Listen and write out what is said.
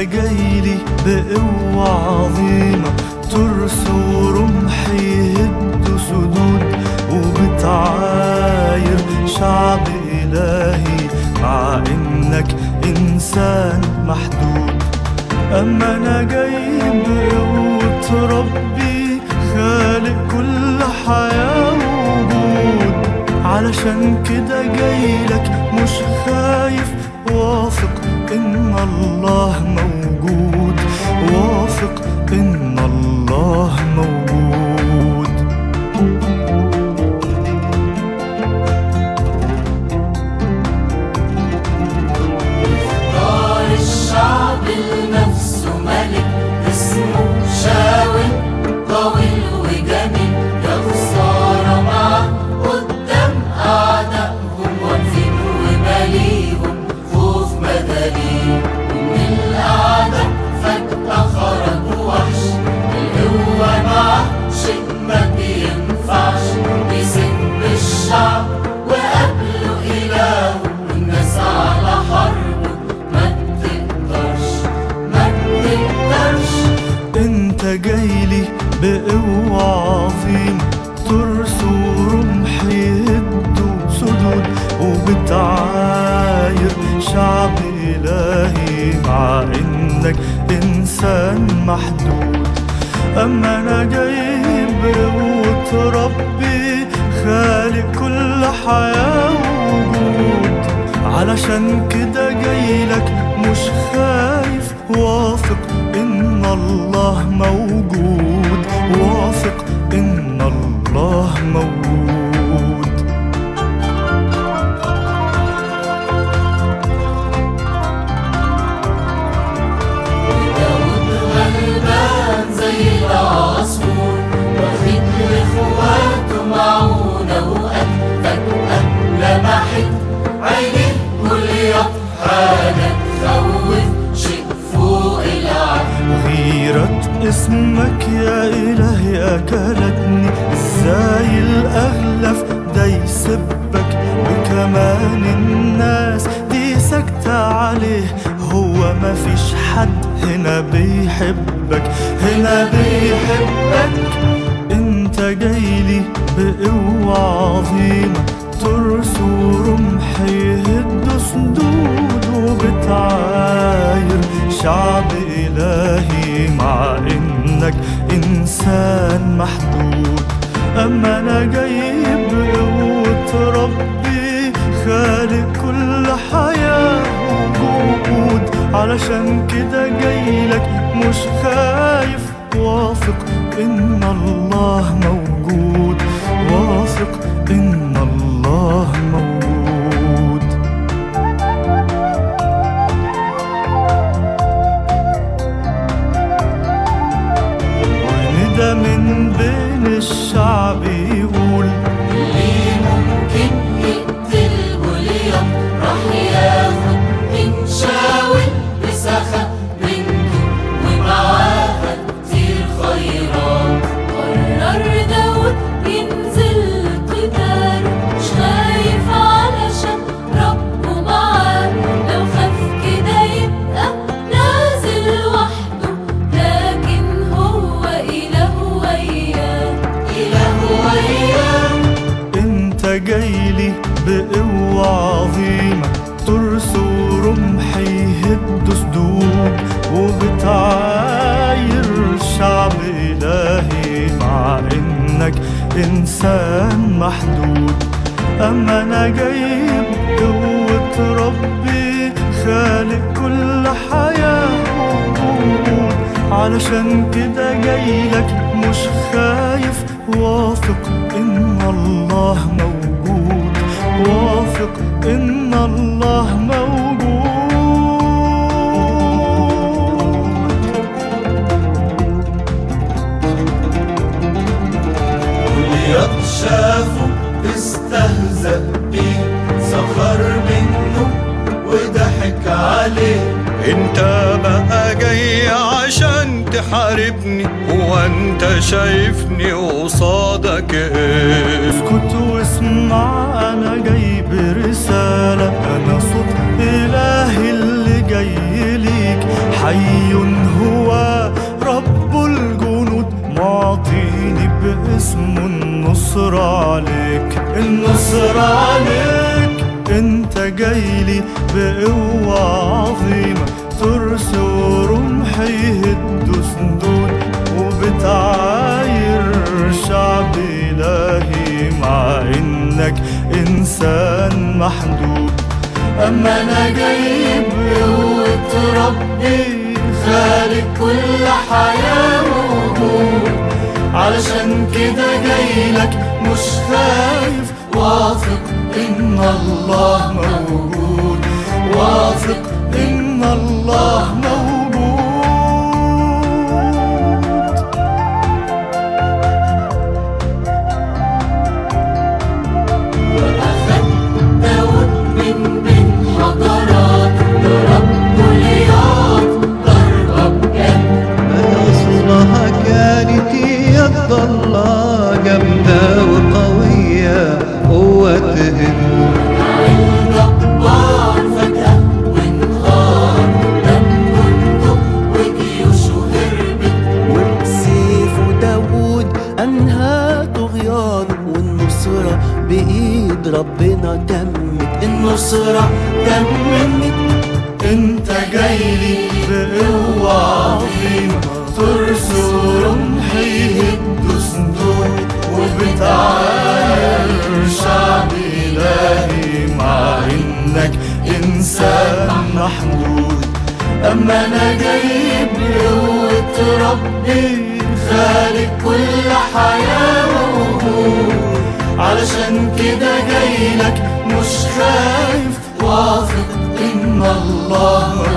جايلي بقوة عظيمة، ترس ورمحي يهد سدود، وبتعاير شعب إلهي مع إنك إنسان محدود. أما أنا جاي بقوة ربي خالق كل حياة ووجود، علشان كده جايلك مش خايف، واثق إن الله موجود، واثق إن الله موجود. دار الشعب لنفسه ملك اسمه شاول، طويل وجميل، يا خسارة معاه قدام أعدائهم، واقفين وماليهم خوف مداريهم. ومن الأعداء فجأة خرج وحش، القوة معاه شيء ما بينفعش، بيسم الشعب وقبله إلهه، والناس على حربه ما بتقدرش ما بتقدرش. انت جايلي بقوة عظيمة، ترس ورمح يهدوا سدود، وبتعاير شعب إلهي مع إنك إنسان محدود. أما أنا جاي بقوة ربي خالق كل حياة ووجود، علشان كده جايلك مش خايف، واثق إن الله موجود، واثق إن الله موجود. داود غلبان زي العصفور، واخد لاخواته معونة وقت، فجأة لمحت عينيه جولياط، حاجة تخوف، شيء فوق العقل. غيرة اسمك يا إلهي أكلتني، ازاي الأغلف ده يسبك، وكمان الناس دي ساكتة عليه، هو مفيش حد هنا بيحبك، هنا بيحبك. انت جايلي بقوة عظيمة، ترس ورمح يهد سدود، وبتعاير شعب إلهي مع إنك إنسان محدود. أما أنا جاي بقوة ربي خالق كل حياة وجود، علشان كده جايلك مش خايف، واثق إن الله موجود، واثق إن الله موجود. وندى من بين الشعب يقول، اللي ممكن يقتل جولياط راح ياخد من شاول بسخاء بنته، ومعاها كتير خيرات. قرر داود ينزل قتال، مش خايف علشان ربه معاه، لو خاف كده يبقى نازل وحده، لكن هو إله وياه، إله وياه. انت جايلي بقوة عظيمة، ترس ورمح يهد سدود، وبتعاير شعب إلهي مع إنك إنسان محدود. أما أنا جاي بقوة ربي خالق كل حياة ووجود، علشان كده جايلك مش خايف، واثق إن الله موجود، واثق إن الله موجود. جولياط شافه استهزأ بيه، سخر منه وضحك عليه. انت بقى جاي عشان تحاربني، هو انت شايفني قصادك ايه؟ اسكت واسمع، انا جاي برسالة، انا صوت الهي اللي جاي ليك، حي هو رب الجنود، معطيني باسمه النصر عليك، النصر عليك. انت جايلي بقوة عظيمة، ترس ورمحي يهدوا سندود، وبتعاير شعب إلهي مع إنك إنسان محدود. أما أنا جاي بقوة ربي خالق كل حياة ووجود، علشان كده جايلك مش خايف، واثق إن الله موجود، واثق إن الله موجود. وأخذ داود من بين حضارات لرب جولياث ضربة بجد، نصرها كانت يد الله جامدة وقوية قوة تهد. الجبار فجأة وانهار، دم جنده وجيوشه هربت، وبسيفه داود أنهى طغيانه، والنصرة بإيد ربنا تمت، النصرة تمت. انت جايلي بقوة عظيمة، ترس ورمحي يهدوا سندود، وبتعاير شعب إلهي مع إنك إنسان محدود. أما أنا جاي بقوة ربي خالق كل حياة ووجود، علشان كده جايلك مش خايف، واثق إن الله